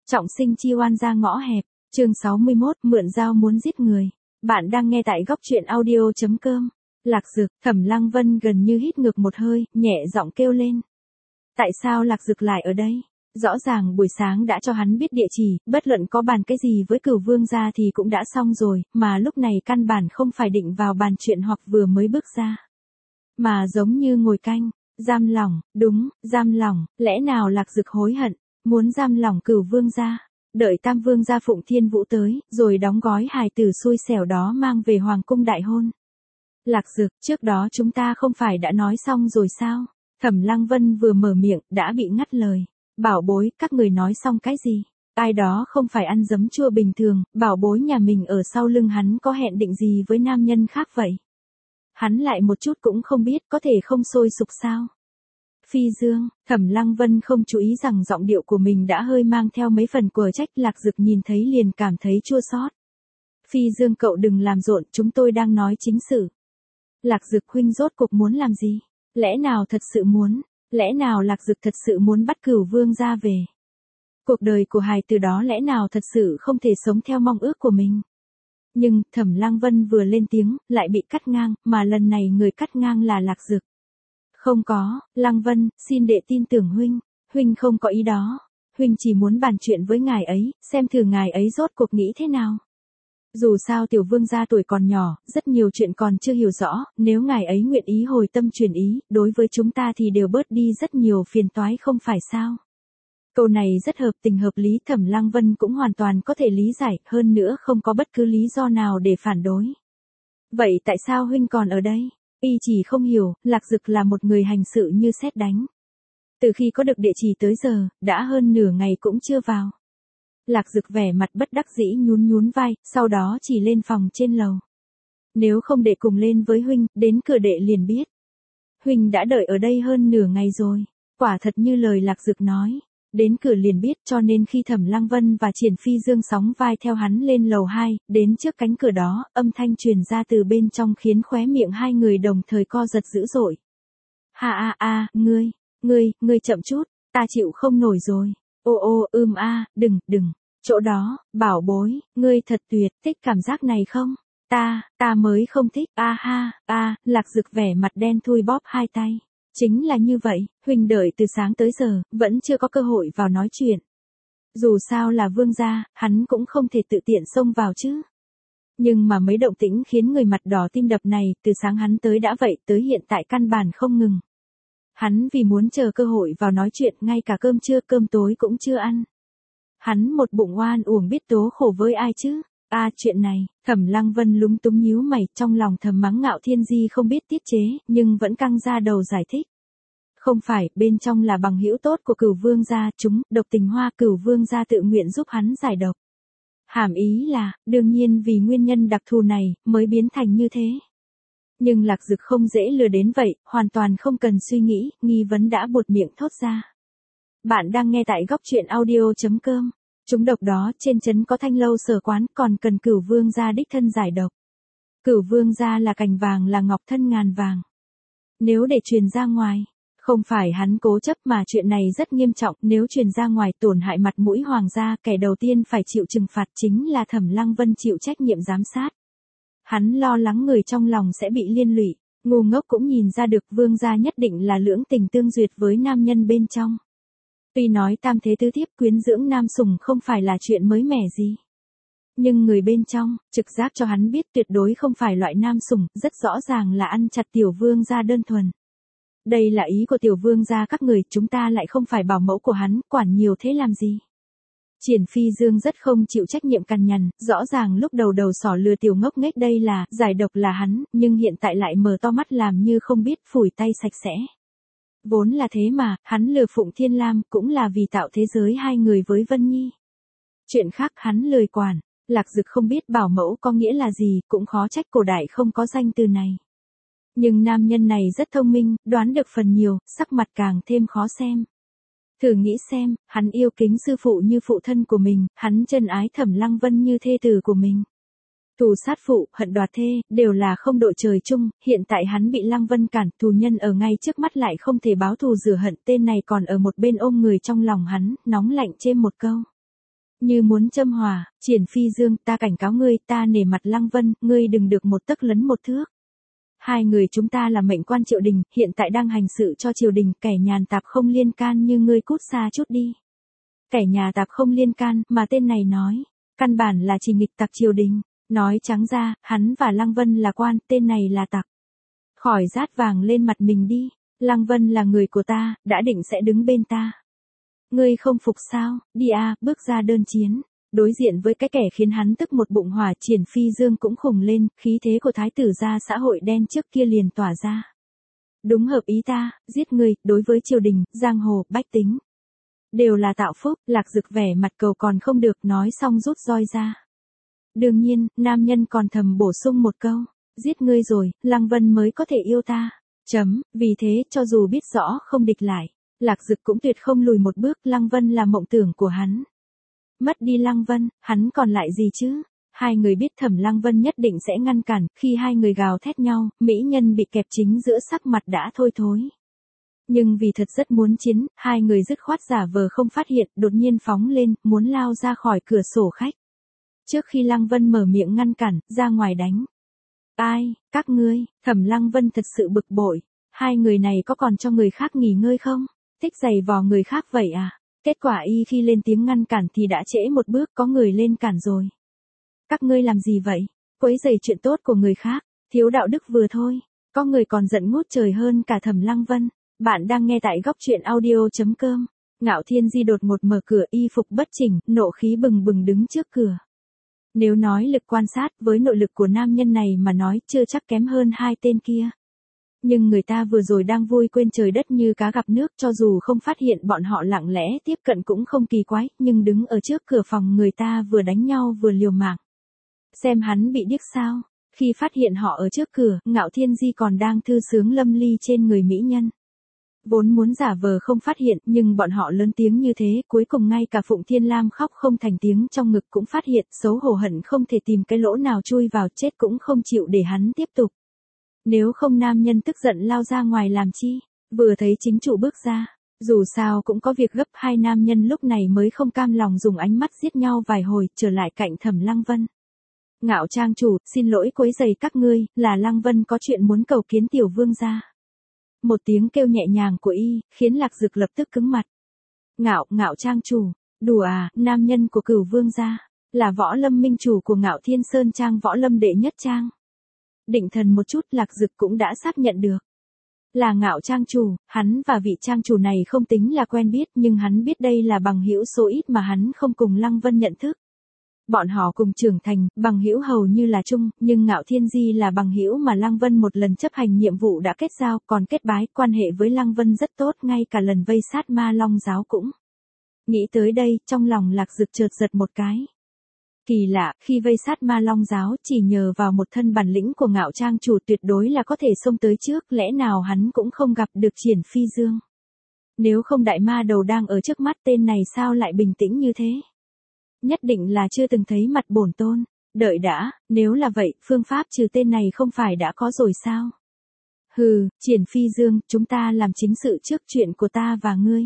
Trọng sinh chi oan ra ngõ hẹp, chương 61, mượn dao muốn giết người. Bạn đang nghe tại góc truyện audio.com. Lạc Dực, Thẩm Lăng Vân gần như hít ngược một hơi, nhẹ giọng kêu lên. Tại sao Lạc Dực lại ở đây? Rõ ràng buổi sáng đã cho hắn biết địa chỉ, bất luận có bàn cái gì với Cửu Vương gia thì cũng đã xong rồi, mà lúc này căn bản không phải định vào bàn chuyện hoặc vừa mới bước ra. Mà giống như ngồi canh, giam lỏng, đúng, giam lỏng, lẽ nào Lạc Dực hối hận, muốn giam lỏng Cửu Vương gia, đợi Tam Vương gia Phụng Thiên Vũ tới, rồi đóng gói hài tử xui xẻo đó mang về Hoàng cung đại hôn. Lạc Dực, trước đó chúng ta không phải đã nói xong rồi sao? Thẩm Lăng Vân vừa mở miệng, đã bị ngắt lời. Bảo bối, các người nói xong cái gì? Ai đó không phải ăn giấm chua bình thường, bảo bối nhà mình ở sau lưng hắn có hẹn định gì với nam nhân khác vậy? Hắn lại một chút cũng không biết, có thể không sôi sục sao? Phi Dương, Thẩm Lăng Vân không chú ý rằng giọng điệu của mình đã hơi mang theo mấy phần quở trách. Lạc Dực nhìn thấy liền cảm thấy chua xót. Phi Dương cậu đừng làm rộn, chúng tôi đang nói chính sự. Lạc Dực huynh rốt cuộc muốn làm gì? Lẽ nào thật sự muốn? Lẽ nào Lạc Dực thật sự muốn bắt Cửu Vương gia về? Cuộc đời của hài từ đó lẽ nào thật sự không thể sống theo mong ước của mình? Nhưng, Thẩm Lăng Vân vừa lên tiếng, lại bị cắt ngang, mà lần này người cắt ngang là Lạc Dực. Không có, Lăng Vân, xin đệ tin tưởng huynh. Huynh không có ý đó. Huynh chỉ muốn bàn chuyện với ngài ấy, xem thử ngài ấy rốt cuộc nghĩ thế nào. Dù sao tiểu vương gia tuổi còn nhỏ, rất nhiều chuyện còn chưa hiểu rõ, nếu ngài ấy nguyện ý hồi tâm truyền ý, đối với chúng ta thì đều bớt đi rất nhiều phiền toái không phải sao. Câu này rất hợp tình hợp lý, Thẩm Lăng Vân cũng hoàn toàn có thể lý giải, hơn nữa không có bất cứ lý do nào để phản đối. Vậy tại sao huynh còn ở đây? Y chỉ không hiểu, Lạc Dực là một người hành sự như sét đánh. Từ khi có được địa chỉ tới giờ, đã hơn nửa ngày cũng chưa vào. Lạc Dực vẻ mặt bất đắc dĩ nhún vai, sau đó chỉ lên phòng trên lầu. Nếu không để cùng lên với huynh, đến cửa đệ liền biết. Huynh đã đợi ở đây hơn nửa ngày rồi, quả thật như lời Lạc Dực nói. Đến cửa liền biết, cho nên khi Thẩm Lăng Vân và Triển Phi Dương sóng vai theo hắn lên lầu 2, đến trước cánh cửa đó, âm thanh truyền ra từ bên trong khiến khóe miệng hai người đồng thời co giật dữ dội. Ngươi chậm chút, ta chịu không nổi rồi. Đừng, chỗ đó, bảo bối, ngươi thật tuyệt, thích cảm giác này không? Ta mới không thích, Lạc Dực vẻ mặt đen thui bóp hai tay. Chính là như vậy, huynh đợi từ sáng tới giờ, vẫn chưa có cơ hội vào nói chuyện. Dù sao là vương gia, hắn cũng không thể tự tiện xông vào chứ. Nhưng mà mấy động tĩnh khiến người mặt đỏ tim đập này, từ sáng hắn tới đã vậy, tới hiện tại căn bản không ngừng. Hắn vì muốn chờ cơ hội vào nói chuyện, ngay cả cơm trưa cơm tối cũng chưa ăn. Hắn một bụng oan uổng biết tố khổ với ai chứ. Chuyện này, Thẩm Lăng Vân lúng túng nhíu mày, trong lòng thầm mắng Ngạo Thiên Di không biết tiết chế, nhưng vẫn căng ra đầu giải thích. Không phải, bên trong là bằng hữu tốt của Cửu Vương gia, chúng, độc tình hoa, Cửu Vương gia tự nguyện giúp hắn giải độc. Hàm ý là, đương nhiên vì nguyên nhân đặc thù này, mới biến thành như thế. Nhưng Lạc Dực không dễ lừa đến vậy, hoàn toàn không cần suy nghĩ, nghi vấn đã buột miệng thốt ra. Bạn đang nghe tại góc truyện audio.com. Chúng độc đó, trên trấn có Thanh lâu Sở quán, còn cần Cửu Vương gia đích thân giải độc. Cửu Vương gia là cành vàng là ngọc thân ngàn vàng. Nếu để truyền ra ngoài, không phải hắn cố chấp mà chuyện này rất nghiêm trọng, nếu truyền ra ngoài tổn hại mặt mũi hoàng gia, kẻ đầu tiên phải chịu trừng phạt chính là Thẩm Lăng Vân chịu trách nhiệm giám sát. Hắn lo lắng người trong lòng sẽ bị liên lụy, ngu ngốc cũng nhìn ra được vương gia nhất định là lưỡng tình tương duyệt với nam nhân bên trong. Tuy nói tam thế tứ thiếp quyến dưỡng nam sủng không phải là chuyện mới mẻ gì. Nhưng người bên trong, trực giác cho hắn biết tuyệt đối không phải loại nam sủng, rất rõ ràng là ăn chặt tiểu vương gia đơn thuần. Đây là ý của tiểu vương gia các người, chúng ta lại không phải bảo mẫu của hắn, quản nhiều thế làm gì. Triển Phi Dương rất không chịu trách nhiệm cằn nhằn, rõ ràng lúc đầu xỏ lừa tiểu ngốc nghếch đây là, giải độc là hắn, nhưng hiện tại lại mở to mắt làm như không biết, phủi tay sạch sẽ. Vốn là thế mà, hắn lừa Phụng Thiên Lam, cũng là vì tạo thế giới hai người với Vân Nhi. Chuyện khác hắn lười quản, Lạc Dực không biết bảo mẫu có nghĩa là gì, cũng khó trách cổ đại không có danh từ này. Nhưng nam nhân này rất thông minh, đoán được phần nhiều, sắc mặt càng thêm khó xem. Thử nghĩ xem, hắn yêu kính sư phụ như phụ thân của mình, hắn trân ái Thẩm Lăng Vân như thê tử của mình. Thù sát phụ, hận đoạt thê, đều là không đội trời chung, hiện tại hắn bị Lăng Vân cản, thù nhân ở ngay trước mắt lại không thể báo thù rửa hận, tên này còn ở một bên ôm người trong lòng hắn, nóng lạnh chêm một câu. như muốn châm hỏa, Triển Phi Dương, ta cảnh cáo ngươi, ta nể mặt Lăng Vân, ngươi đừng được một tấc lấn một thước. Hai người chúng ta là mệnh quan triều đình, hiện tại đang hành sự cho triều đình, kẻ nhàn tạp không liên can như ngươi cút xa chút đi. Kẻ nhà tạp không liên can, mà tên này nói, căn bản là chỉ nghịch tặc triều đình, nói trắng ra, hắn và Lăng Vân là quan, tên này là tặc. Khỏi rát vàng lên mặt mình đi, Lăng Vân là người của ta, đã định sẽ đứng bên ta. Ngươi không phục sao, đi a, bước ra đơn chiến. Đối diện với cái kẻ khiến hắn tức một bụng hỏa, Triển Phi Dương cũng khùng lên, khí thế của thái tử gia xã hội đen trước kia liền tỏa ra. Đúng hợp ý ta, giết ngươi, đối với triều đình, giang hồ, bách tính. Đều là tạo phúc, Lạc Dực vẻ mặt cầu còn không được, nói xong rút roi ra. Đương nhiên, nam nhân còn thầm bổ sung một câu, giết ngươi rồi, Lăng Vân mới có thể yêu ta. Vì thế, cho dù biết rõ không địch lại, Lạc Dực cũng tuyệt không lùi một bước, Lăng Vân là mộng tưởng của hắn. Mất đi Lăng Vân, hắn còn lại gì chứ? Hai người biết Thẩm Lăng Vân nhất định sẽ ngăn cản, khi hai người gào thét nhau, mỹ nhân bị kẹp chính giữa sắc mặt đã thôi thối. Nhưng vì thật rất muốn chiến, hai người dứt khoát giả vờ không phát hiện, đột nhiên phóng lên, muốn lao ra khỏi cửa sổ khách. Trước khi Lăng Vân mở miệng ngăn cản, ra ngoài đánh. Ai, các ngươi, Thẩm Lăng Vân thật sự bực bội. Hai người này có còn cho người khác nghỉ ngơi không? Thích giày vò người khác vậy à? Kết quả y khi lên tiếng ngăn cản thì đã trễ một bước, có người lên cản rồi. Các ngươi làm gì vậy? Quấy rầy chuyện tốt của người khác, thiếu đạo đức vừa thôi. Có người còn giận ngút trời hơn cả Thẩm Lăng Vân. Bạn đang nghe tại góc truyện audio.com. Ngạo Thiên Di đột ngột mở cửa, y phục bất chỉnh, nộ khí bừng bừng đứng trước cửa. Nếu nói lực quan sát, với nội lực của nam nhân này mà nói, chưa chắc kém hơn hai tên kia. Nhưng người ta vừa rồi đang vui quên trời đất như cá gặp nước, cho dù không phát hiện bọn họ lặng lẽ tiếp cận cũng không kỳ quái, nhưng đứng ở trước cửa phòng người ta vừa đánh nhau vừa liều mạng. Xem hắn bị điếc sao? Khi phát hiện họ ở trước cửa, Ngạo Thiên Di còn đang thư sướng lâm ly trên người mỹ nhân. Vốn muốn giả vờ không phát hiện, nhưng bọn họ lớn tiếng như thế, cuối cùng ngay cả Phụng Thiên Lam khóc không thành tiếng trong ngực cũng phát hiện, xấu hổ hận không thể tìm cái lỗ nào chui vào, chết cũng không chịu để hắn tiếp tục. Nếu không nam nhân tức giận lao ra ngoài làm chi, vừa thấy chính chủ bước ra, dù sao cũng có việc gấp, hai nam nhân lúc này mới không cam lòng dùng ánh mắt giết nhau vài hồi, trở lại cạnh Thẩm Lăng Vân. Ngạo trang chủ, xin lỗi quấy rầy các ngươi, là Lăng Vân có chuyện muốn cầu kiến tiểu vương gia. Một tiếng kêu nhẹ nhàng của y, khiến Lạc Dực lập tức cứng mặt. Ngạo trang chủ, đùa à, nam nhân của Cửu vương gia, là Võ Lâm minh chủ của Ngạo Thiên Sơn Trang, Võ Lâm đệ nhất trang. Định thần một chút, Lạc Dực cũng đã xác nhận được. Là Ngạo trang chủ, hắn và vị trang chủ này không tính là quen biết, nhưng hắn biết đây là bằng hữu số ít mà hắn không cùng Lăng Vân nhận thức. Bọn họ cùng trưởng thành, bằng hữu hầu như là chung, nhưng Ngạo Thiên Di là bằng hữu mà Lăng Vân một lần chấp hành nhiệm vụ đã kết giao, còn kết bái, quan hệ với Lăng Vân rất tốt, ngay cả lần vây sát Ma Long giáo cũng. Nghĩ tới đây, trong lòng Lạc Dực chợt giật một cái. Kỳ lạ, khi vây sát Ma Long giáo, chỉ nhờ vào một thân bản lĩnh của Ngạo trang chủ tuyệt đối là có thể xông tới trước, lẽ nào hắn cũng không gặp được Triển Phi Dương. Nếu không đại ma đầu đang ở trước mắt, tên này sao lại bình tĩnh như thế? Nhất định là chưa từng thấy mặt bổn tôn. Đợi đã, nếu là vậy, phương pháp trừ tên này không phải đã có rồi sao? Hừ, Triển Phi Dương, chúng ta làm chính sự trước, chuyện của ta và ngươi.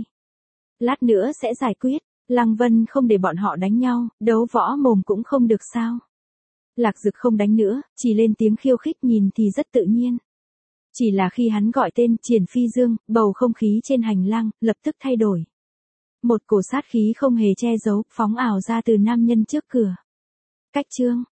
Lát nữa sẽ giải quyết. Lăng Vân không để bọn họ đánh nhau, đấu võ mồm cũng không được sao? Lạc Dực không đánh nữa, chỉ lên tiếng khiêu khích, nhìn thì rất tự nhiên. Chỉ là khi hắn gọi tên Triển Phi Dương, bầu không khí trên hành lang lập tức thay đổi. Một cổ sát khí không hề che giấu, phóng ảo ra từ nam nhân trước cửa. Cách chương